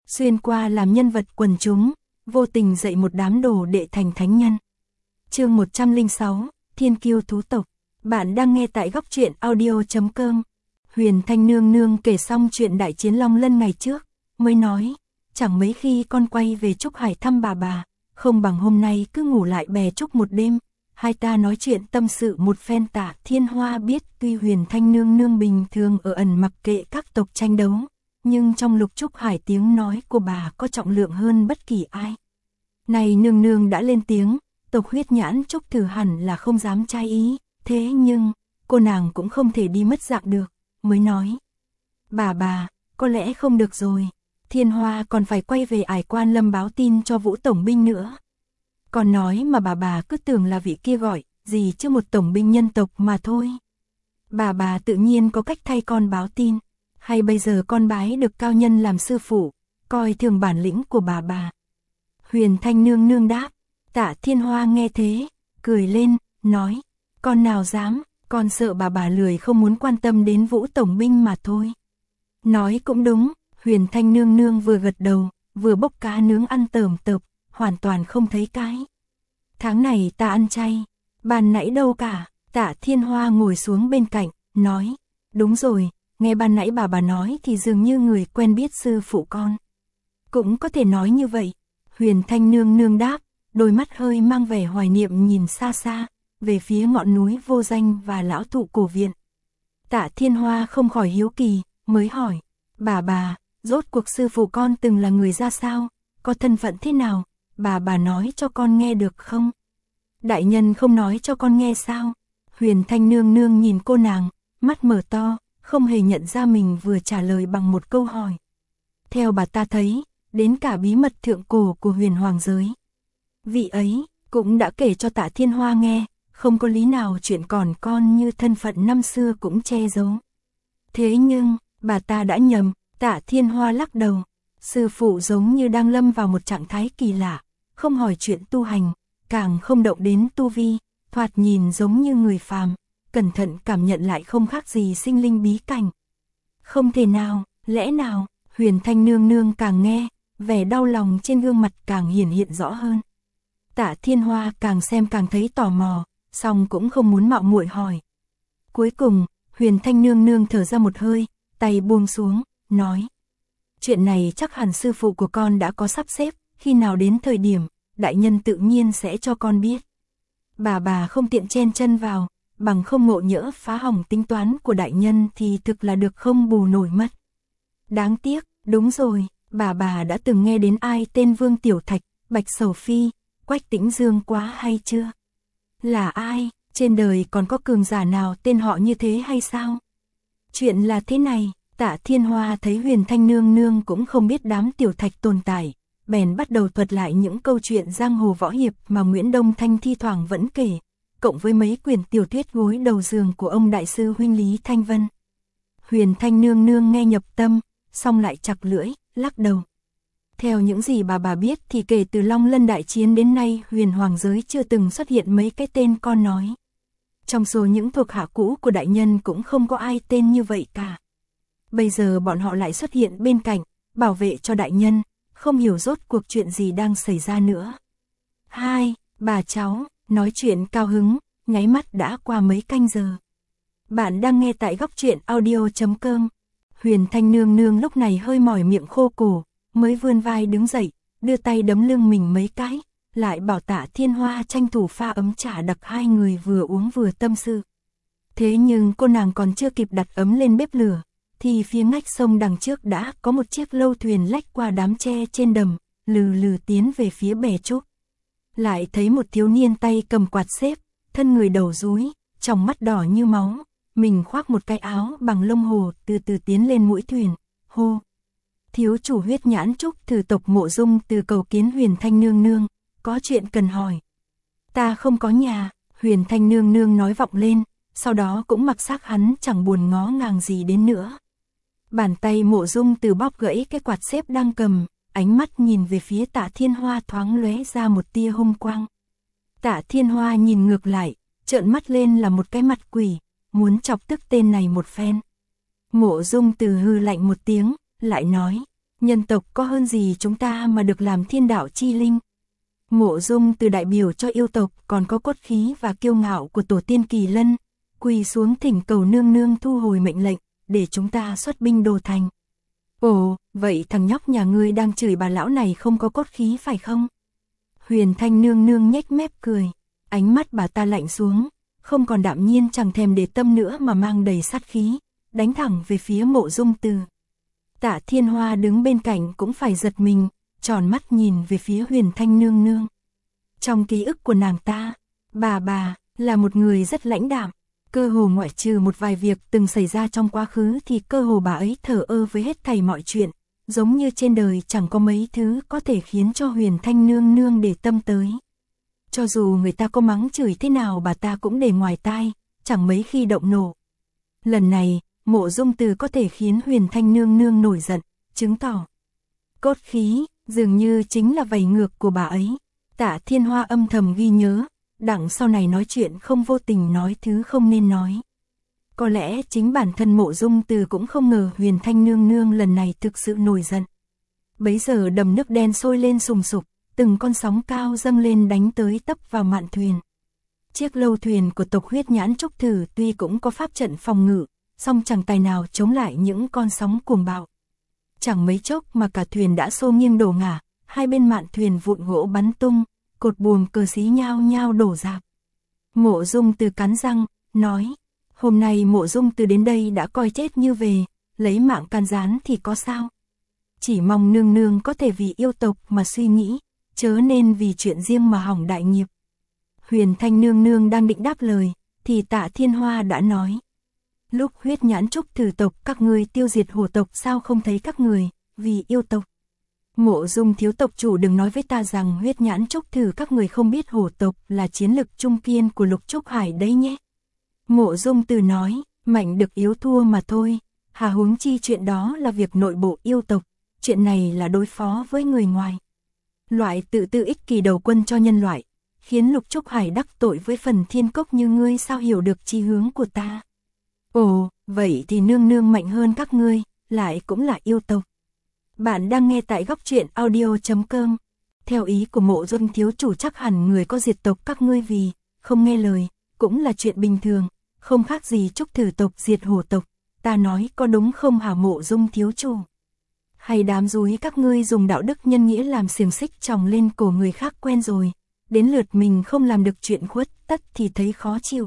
xuyên qua làm nhân vật quần chúng, vô tình dạy một đám đồ đệ thành thánh nhân. Chương 106, Thiên Kiêu thú tộc. Bạn đang nghe tại góc truyện audio.com. Huyền Thanh nương nương kể xong chuyện đại chiến Long Lân ngày trước, mới nói, chẳng mấy khi con quay về Trúc Hải thăm bà, không bằng hôm nay cứ ngủ lại bè Trúc một đêm. Hai ta nói chuyện tâm sự một phen. Tạ Thiên Hoa biết tuy Huyền Thanh nương nương bình thường ở ẩn mặc kệ các tộc tranh đấu, nhưng trong Lục Trúc Hải tiếng nói của bà có trọng lượng hơn bất kỳ ai. Này nương nương đã lên tiếng, tộc Huyết Nhãn Trúc Thử hẳn là không dám trái ý, thế nhưng, cô nàng cũng không thể đi mất dạng được, mới nói. Bà, có lẽ không được rồi, Thiên Hoa còn phải quay về Ải Quan Lâm báo tin cho Vũ Tổng binh nữa. Còn nói mà bà cứ tưởng là vị kia gọi, gì chứ một tổng binh nhân tộc mà thôi. Bà tự nhiên có cách thay con báo tin, hay bây giờ con bái được cao nhân làm sư phụ, coi thường bản lĩnh của bà. Huyền Thanh nương nương đáp. Tạ Thiên Hoa nghe thế, cười lên, nói, con nào dám, con sợ bà lười không muốn quan tâm đến Vũ Tổng binh mà thôi. Nói cũng đúng, Huyền Thanh nương nương vừa gật đầu, vừa bốc cá nướng ăn tởm tợp, hoàn toàn không thấy cái. Tháng này ta ăn chay, ban nãy đâu cả. Tạ Thiên Hoa ngồi xuống bên cạnh, nói, đúng rồi, nghe ban nãy bà nói thì dường như người quen biết sư phụ con. Cũng có thể nói như vậy, Huyền Thanh nương nương đáp, đôi mắt hơi mang vẻ hoài niệm nhìn xa xa, về phía ngọn núi vô danh và lão thụ cổ viện. Tạ Thiên Hoa không khỏi hiếu kỳ, mới hỏi, bà, rốt cuộc sư phụ con từng là người ra sao, có thân phận thế nào, bà nói cho con nghe được không? Đại nhân không nói cho con nghe sao? Huyền Thanh nương nương nhìn cô nàng, mắt mở to, không hề nhận ra mình vừa trả lời bằng một câu hỏi. Theo bà ta thấy, đến cả bí mật thượng cổ của huyền hoàng giới, vị ấy cũng đã kể cho Tạ Thiên Hoa nghe, không có lý nào chuyện còn con như thân phận năm xưa cũng che giấu. Thế nhưng, bà ta đã nhầm. Tạ Thiên Hoa lắc đầu, sư phụ giống như đang lâm vào một trạng thái kỳ lạ, không hỏi chuyện tu hành, càng không động đến tu vi, thoạt nhìn giống như người phàm, cẩn thận cảm nhận lại không khác gì sinh linh bí cảnh. Không thể nào, lẽ nào? Huyền Thanh nương nương càng nghe, vẻ đau lòng trên gương mặt càng hiện rõ hơn. Tạ Thiên Hoa càng xem càng thấy tò mò, song cũng không muốn mạo muội hỏi. Cuối cùng, Huyền Thanh nương nương thở ra một hơi, tay buông xuống, nói, chuyện này chắc hẳn sư phụ của con đã có sắp xếp, khi nào đến thời điểm, đại nhân tự nhiên sẽ cho con biết. Bà không tiện chen chân vào, bằng không ngộ nhỡ phá hỏng tính toán của đại nhân thì thực là được không bù nổi mất. Đáng tiếc, đúng rồi, bà đã từng nghe đến ai tên Vương Tiểu Thạch, Bạch Sầu Phi, Quách Tĩnh Dương quá hay chưa? Là ai? Trên đời còn có cường giả nào tên họ như thế hay sao? Chuyện là thế này. Tạ Thiên Hoa thấy Huyền Thanh nương nương cũng không biết đám tiểu thạch tồn tại, bèn bắt đầu thuật lại những câu chuyện giang hồ võ hiệp mà Nguyễn Đông Thanh thi thoảng vẫn kể, cộng với mấy quyển tiểu thuyết gối đầu giường của ông đại sư huynh Lý Thanh Vân. Huyền Thanh nương nương nghe nhập tâm, xong lại chặt lưỡi, lắc đầu. Theo những gì bà biết thì kể từ Long Lân đại chiến đến nay huyền hoàng giới chưa từng xuất hiện mấy cái tên con nói. Trong số những thuộc hạ cũ của đại nhân cũng không có ai tên như vậy cả. Bây giờ bọn họ lại xuất hiện bên cạnh, bảo vệ cho đại nhân, không hiểu rốt cuộc chuyện gì đang xảy ra nữa. Hai, bà cháu, nói chuyện cao hứng, nháy mắt đã qua mấy canh giờ. Bạn đang nghe tại góc truyện audio.com. Huyền Thanh nương nương lúc này hơi mỏi miệng khô cổ, mới vươn vai đứng dậy, đưa tay đấm lưng mình mấy cái, lại bảo Tạ Thiên Hoa tranh thủ pha ấm trà đặc hai người vừa uống vừa tâm sự. Thế nhưng cô nàng còn chưa kịp đặt ấm lên bếp lửa, thì phía ngách sông đằng trước đã có một chiếc lâu thuyền lách qua đám tre trên đầm, lừ tiến về phía bè Trúc. Lại thấy một thiếu niên tay cầm quạt xếp, thân người đầu rúi, trong mắt đỏ như máu, mình khoác một cái áo bằng lông hồ từ từ tiến lên mũi thuyền, hô. Thiếu chủ Huyết Nhãn Trúc Thử tộc Mộ Dung từ cầu kiến Huyền Thanh nương nương, có chuyện cần hỏi. Ta không có nhà, Huyền Thanh nương nương nói vọng lên, sau đó cũng mặc xác hắn chẳng buồn ngó ngàng gì đến nữa. Bàn tay Mộ Dung từ bóp gãy cái quạt xếp đang cầm, ánh mắt nhìn về phía Tạ Thiên Hoa thoáng lóe ra một tia hung quang. Tạ Thiên Hoa nhìn ngược lại, trợn mắt lên là một cái mặt quỷ, muốn chọc tức tên này một phen. Mộ Dung từ hư lạnh một tiếng, lại nói, Nhân tộc có hơn gì chúng ta mà được làm thiên đạo chi linh. Mộ Dung Từ đại biểu cho yêu tộc còn có cốt khí và kiêu ngạo của tổ tiên Kỳ Lân, quỳ xuống thỉnh cầu nương nương thu hồi mệnh lệnh, để chúng ta xuất binh đồ thành. Ồ, vậy thằng nhóc nhà ngươi đang chửi bà lão này không có cốt khí phải không? Huyền Thanh nương nương nhếch mép cười, ánh mắt bà ta lạnh xuống, không còn đạm nhiên chẳng thèm để tâm nữa mà mang đầy sát khí, đánh thẳng về phía Mộ Dung Từ. Tạ Thiên Hoa đứng bên cạnh cũng phải giật mình, tròn mắt nhìn về phía Huyền Thanh nương nương. Trong ký ức của nàng ta, bà là một người rất lãnh đạm, cơ hồ ngoại trừ một vài việc từng xảy ra trong quá khứ thì cơ hồ bà ấy thờ ơ với hết thảy mọi chuyện, giống như trên đời chẳng có mấy thứ có thể khiến cho Huyền Thanh nương nương để tâm tới. Cho dù người ta có mắng chửi thế nào bà ta cũng để ngoài tai, chẳng mấy khi động nộ. Lần này, Mộ Dung Từ có thể khiến Huyền Thanh nương nương nổi giận, chứng tỏ cốt khí dường như chính là vảy ngược của bà ấy. Tạ Thiên Hoa âm thầm ghi nhớ, đặng sau này nói chuyện không vô tình nói thứ không nên nói. Có lẽ chính bản thân Mộ Dung Từ cũng không ngờ Huyền Thanh nương nương lần này thực sự nổi giận. Bấy giờ đầm nước đen sôi lên sùng sục, từng con sóng cao dâng lên đánh tới tấp vào mạn thuyền. Chiếc lâu thuyền của tộc Huyết Nhãn Trúc Thử tuy cũng có pháp trận phòng ngự, song chẳng tài nào chống lại những con sóng cuồng bạo. Chẳng mấy chốc mà cả thuyền đã xô nghiêng đổ ngả, hai bên mạn thuyền vụn gỗ bắn tung, cột buồm cờ xí nhao nhao đổ rạp. Mộ Dung Từ cắn răng, nói, hôm nay Mộ Dung Từ đến đây đã coi chết như về, lấy mạng can gián thì có sao. Chỉ mong nương nương có thể vì yêu tộc mà suy nghĩ, chớ nên vì chuyện riêng mà hỏng đại nghiệp. Huyền Thanh nương nương đang định đáp lời, thì Tạ Thiên Hoa đã nói. Lúc Huyết Nhãn Trúc Thử tộc các ngươi tiêu diệt hổ tộc sao không thấy các người, vì yêu tộc. Mộ Dung thiếu tộc chủ đừng nói với ta rằng Huyết Nhãn Trúc Thử các người không biết hổ tộc là chiến lực trung kiên của Lục Trúc Hải đấy nhé. Mộ Dung Từ nói, mạnh được yếu thua mà thôi, hà huống chi chuyện đó là việc nội bộ yêu tộc, chuyện này là đối phó với người ngoài. Loại tự tư ích kỷ đầu quân cho nhân loại, khiến Lục Trúc Hải đắc tội với Phần Thiên Cốc như ngươi sao hiểu được chí hướng của ta. Ồ, vậy thì nương nương mạnh hơn các ngươi, lại cũng là yêu tộc. Bạn đang nghe tại góc truyện audio.com. Theo ý của Mộ Dung thiếu chủ chắc hẳn người có diệt tộc các ngươi vì không nghe lời, cũng là chuyện bình thường, không khác gì Trúc Thử tộc diệt hổ tộc. Ta nói có đúng không hả Mộ Dung thiếu chủ? Hay đám dúi các ngươi dùng đạo đức nhân nghĩa làm xiềng xích chồng lên cổ người khác quen rồi, đến lượt mình không làm được chuyện khuất tất thì thấy khó chịu.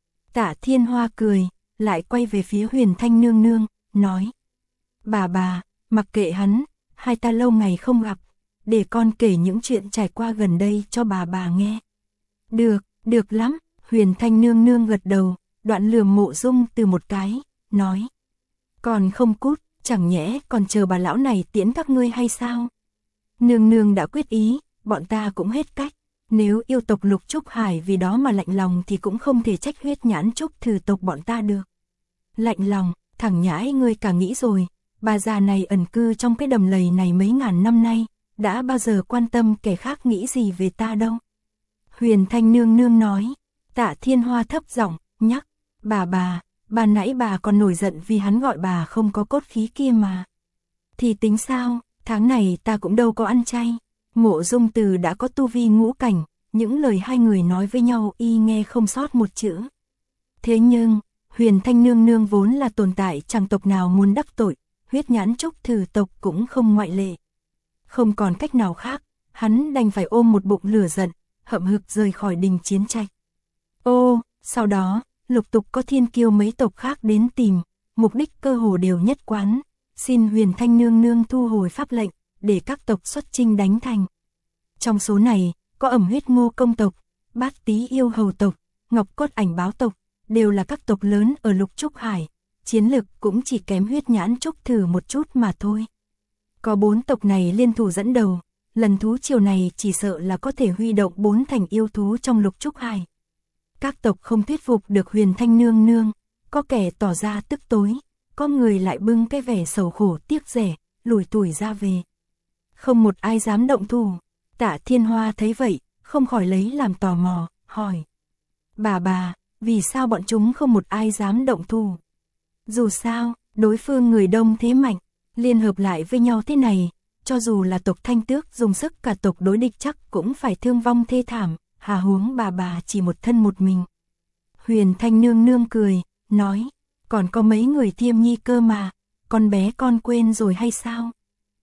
Tạ Thiên Hoa cười, lại quay về phía Huyền Thanh nương nương, nói. Bà, mặc kệ hắn, hai ta lâu ngày không gặp, để con kể những chuyện trải qua gần đây cho bà nghe. Được lắm, Huyền Thanh nương nương gật đầu, đoạn lườm Mộ Dung Từ một cái, nói. Còn không cút, chẳng nhẽ còn chờ bà lão này tiễn các ngươi hay sao? Nương nương đã quyết ý, bọn ta cũng hết cách. Nếu yêu tộc Lục Trúc Hải vì đó mà lạnh lòng thì cũng không thể trách Huyết Nhãn Trúc Thử tộc bọn ta được. Lạnh lòng, thằng nhãi ngươi cả nghĩ rồi, bà già này ẩn cư trong cái đầm lầy này mấy ngàn năm nay, đã bao giờ quan tâm kẻ khác nghĩ gì về ta đâu. Huyền Thanh nương nương nói. Tạ Thiên Hoa thấp giọng nhắc, bà nãy bà còn nổi giận vì hắn gọi bà không có cốt khí kia mà. Thì tính sao, tháng này ta cũng đâu có ăn chay. Mộ Dung Từ đã có tu vi ngũ cảnh, những lời hai người nói với nhau y nghe không sót một chữ. Thế nhưng, Huyền Thanh nương nương vốn là tồn tại chẳng tộc nào muốn đắc tội, Huyết Nhãn Trúc Thử tộc cũng không ngoại lệ. Không còn cách nào khác, hắn đành phải ôm một bụng lửa giận, hậm hực rời khỏi đình chiến trạch. Sau đó, lục tục có thiên kiêu mấy tộc khác đến tìm, mục đích cơ hồ đều nhất quán, xin Huyền Thanh nương nương thu hồi pháp lệnh, để các tộc xuất chinh đánh thành. Trong số này, có Ẩm Huyết Ngô công tộc, Bát Tý Yêu Hầu tộc, Ngọc Cốt Ảnh Báo tộc, đều là các tộc lớn ở Lục Trúc Hải, chiến lực cũng chỉ kém Huyết Nhãn Trúc Thử một chút mà thôi. Có 4 tộc này liên thủ dẫn đầu, lần thú triều này chỉ sợ là có thể huy động 4 thành yêu thú trong Lục Trúc Hải. Các tộc không thuyết phục được Huyền Thanh nương nương, có kẻ tỏ ra tức tối, có người lại bưng cái vẻ sầu khổ tiếc rẻ, lủi thủi ra về. Không một ai dám động thủ. Tạ Thiên Hoa thấy vậy, không khỏi lấy làm tò mò, hỏi. Bà, vì sao bọn chúng không một ai dám động thủ? Dù sao, đối phương người đông thế mạnh, Liên hợp lại với nhau thế này, cho dù là tộc Thanh Tước dùng sức cả tộc đối địch chắc cũng phải thương vong thê thảm, hà huống bà chỉ một thân một mình. Huyền Thanh nương nương cười, nói, còn có mấy người Thiêm Nhi cơ mà, con bé con quên rồi hay sao?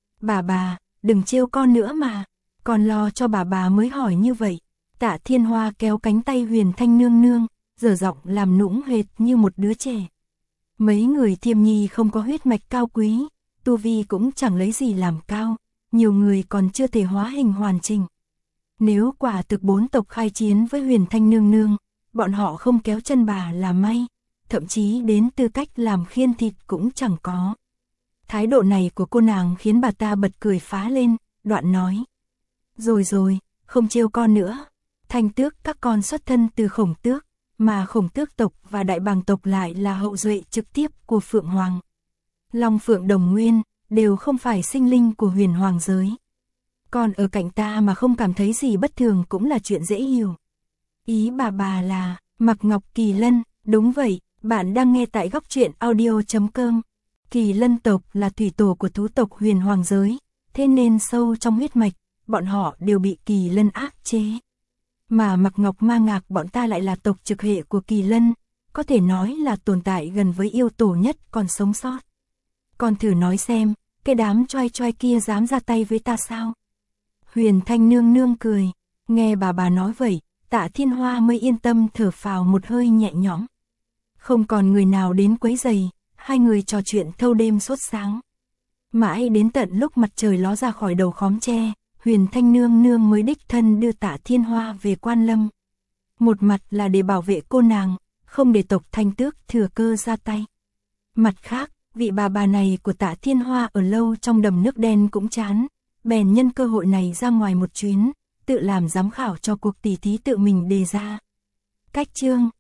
Bà, đừng trêu con nữa mà, con lo cho bà mới hỏi như vậy. Tạ Thiên Hoa kéo cánh tay Huyền Thanh nương nương, giở giọng làm nũng hệt như một đứa trẻ. Mấy người Thiêm Nhi không có huyết mạch cao quý, tu vi cũng chẳng lấy gì làm cao, nhiều người còn chưa thể hóa hình hoàn chỉnh. Nếu quả thực 4 tộc khai chiến với Huyền Thanh nương nương, bọn họ không kéo chân bà là may, thậm chí đến tư cách làm khiên thịt cũng chẳng có. Thái độ này của cô nàng khiến bà ta bật cười phá lên, đoạn nói. Rồi, không trêu con nữa. Thanh Tước các con xuất thân từ Khổng Tước, mà Khổng Tước tộc và Đại Bàng tộc lại là hậu duệ trực tiếp của Phượng Hoàng. Long Phượng Đồng Nguyên, đều không phải sinh linh của huyền hoàng giới. Còn ở cạnh ta mà không cảm thấy gì bất thường cũng là chuyện dễ hiểu. Ý bà là, Mạc Ngọc Kỳ Lân, đúng vậy, bạn đang nghe tại góc truyện audio.com. Kỳ Lân tộc là thủy tổ của thú tộc huyền hoàng giới, thế nên sâu trong huyết mạch, bọn họ đều bị Kỳ Lân áp chế. Mà Mạc Ngọc Ma Ngạc bọn ta lại là tộc trực hệ của Kỳ Lân, có thể nói là tồn tại gần với yêu tổ nhất còn sống sót. Con thử nói xem, cái đám choai kia dám ra tay với ta sao? Huyền Thanh nương nương cười, nghe bà nói vậy, Tạ Thiên Hoa mới yên tâm thở phào một hơi nhẹ nhõm. Không còn người nào đến quấy rầy, hai người trò chuyện thâu đêm suốt sáng. Mãi đến tận lúc mặt trời ló ra khỏi đầu khóm tre, Huyền Thanh nương nương mới đích thân đưa Tạ Thiên Hoa về Quan Lâm. Một mặt là để bảo vệ cô nàng, không để tộc Thanh Tước thừa cơ ra tay. Mặt khác, vị bà này của Tạ Thiên Hoa ở lâu trong đầm nước đen cũng chán, bèn nhân cơ hội này ra ngoài một chuyến, tự làm giám khảo cho cuộc tỷ thí tự mình đề ra. Cách chương